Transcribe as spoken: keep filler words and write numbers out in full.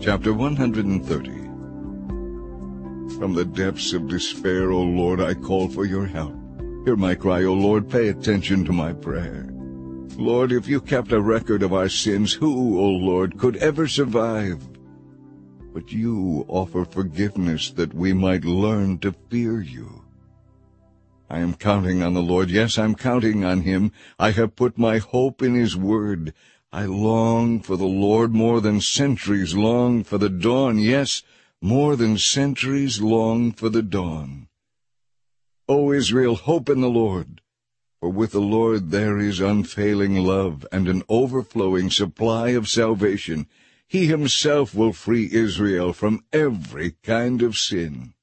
Chapter one hundred thirty. From the depths of despair, O Lord, I call for your help. Hear my cry, O Lord, pay attention to my prayer. Lord, if you kept a record of our sins, who, O Lord, could ever survive? But you offer forgiveness that we might learn to fear you. I am counting on the Lord, yes, I'm counting on him. I have put my hope in his word. I long for the Lord more than centuries long for the dawn, yes, more than centuries long for the dawn. O Israel, hope in the Lord, for with the Lord there is unfailing love and an overflowing supply of salvation. He himself will free Israel from every kind of sin.